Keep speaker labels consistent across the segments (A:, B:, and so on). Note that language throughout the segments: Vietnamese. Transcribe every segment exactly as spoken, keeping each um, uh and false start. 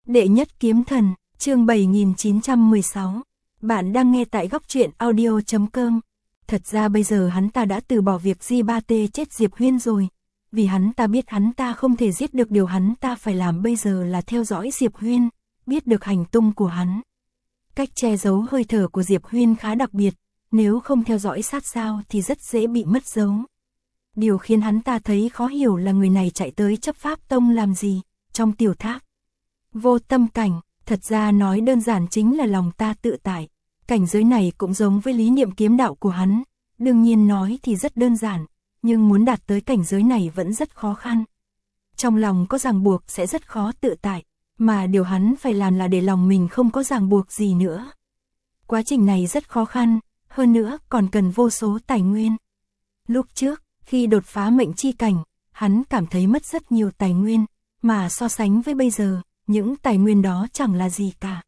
A: Đệ nhất kiếm thần, chương bảy nghìn chín trăm mười sáu. Bạn đang nghe tại góc truyện audio chấm com. Thật ra bây giờ hắn ta đã từ bỏ việc Di Ba Tê chết Diệp Huyên rồi. Vì hắn ta biết hắn ta không thể giết được, điều hắn ta phải làm bây giờ là theo dõi Diệp Huyên, biết được hành tung của hắn. Cách che giấu hơi thở của Diệp Huyên khá đặc biệt, nếu không theo dõi sát sao thì rất dễ bị mất dấu. Điều khiến hắn ta thấy khó hiểu là người này chạy tới chấp pháp tông làm gì, trong tiểu tháp. Vô tâm cảnh, thật ra nói đơn giản chính là lòng ta tự tại. Cảnh giới này cũng giống với lý niệm kiếm đạo của hắn. Đương nhiên nói thì rất đơn giản, nhưng muốn đạt tới cảnh giới này vẫn rất khó khăn. Trong lòng có ràng buộc sẽ rất khó tự tại, mà điều hắn phải làm là để lòng mình không có ràng buộc gì nữa. Quá trình này rất khó khăn, hơn nữa còn cần vô số tài nguyên. Lúc trước, khi đột phá mệnh chi cảnh, hắn cảm thấy mất rất nhiều tài nguyên, mà so sánh với bây giờ, những tài nguyên đó chẳng là gì cả.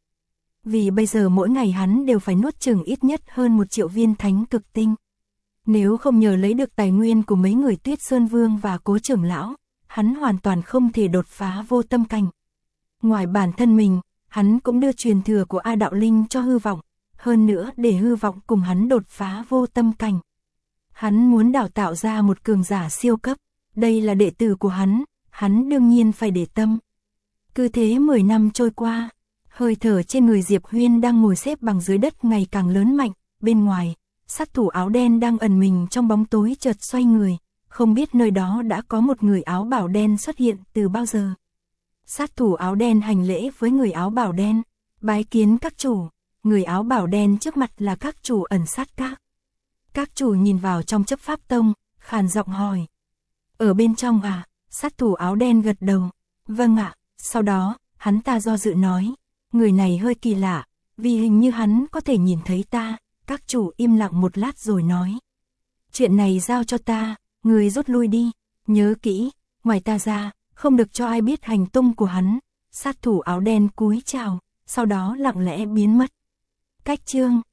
A: Vì bây giờ mỗi ngày hắn đều phải nuốt chừng ít nhất hơn một triệu viên thánh cực tinh. Nếu không nhờ lấy được tài nguyên của mấy người Tuyết Sơn Vương và Cố trưởng lão, hắn hoàn toàn không thể đột phá vô tâm cảnh. Ngoài bản thân mình, hắn cũng đưa truyền thừa của A Đạo Linh cho Hư Vọng, hơn nữa để Hư Vọng cùng hắn đột phá vô tâm cảnh. Hắn muốn đào tạo ra một cường giả siêu cấp, đây là đệ tử của hắn, hắn đương nhiên phải để tâm. Cứ thế mười năm trôi qua, hơi thở trên người Diệp Huyên đang ngồi xếp bằng dưới đất ngày càng lớn mạnh, bên ngoài, sát thủ áo đen đang ẩn mình trong bóng tối chợt xoay người, không biết nơi đó đã có một người áo bảo đen xuất hiện từ bao giờ. Sát thủ áo đen hành lễ với người áo bảo đen, bái kiến các chủ, người áo bảo đen trước mặt là các chủ ẩn sát các. Các chủ nhìn vào trong chấp pháp tông, khàn giọng hỏi. Ở bên trong à? Sát thủ áo đen gật đầu. Vâng ạ. Sau đó, hắn ta do dự nói. Người này hơi kỳ lạ, vì hình như hắn có thể nhìn thấy ta. Các chủ im lặng một lát rồi nói. Chuyện này giao cho ta, người rút lui đi. Nhớ kỹ, ngoài ta ra, không được cho ai biết hành tung của hắn. Sát thủ áo đen cúi chào, sau đó lặng lẽ biến mất. Cách chương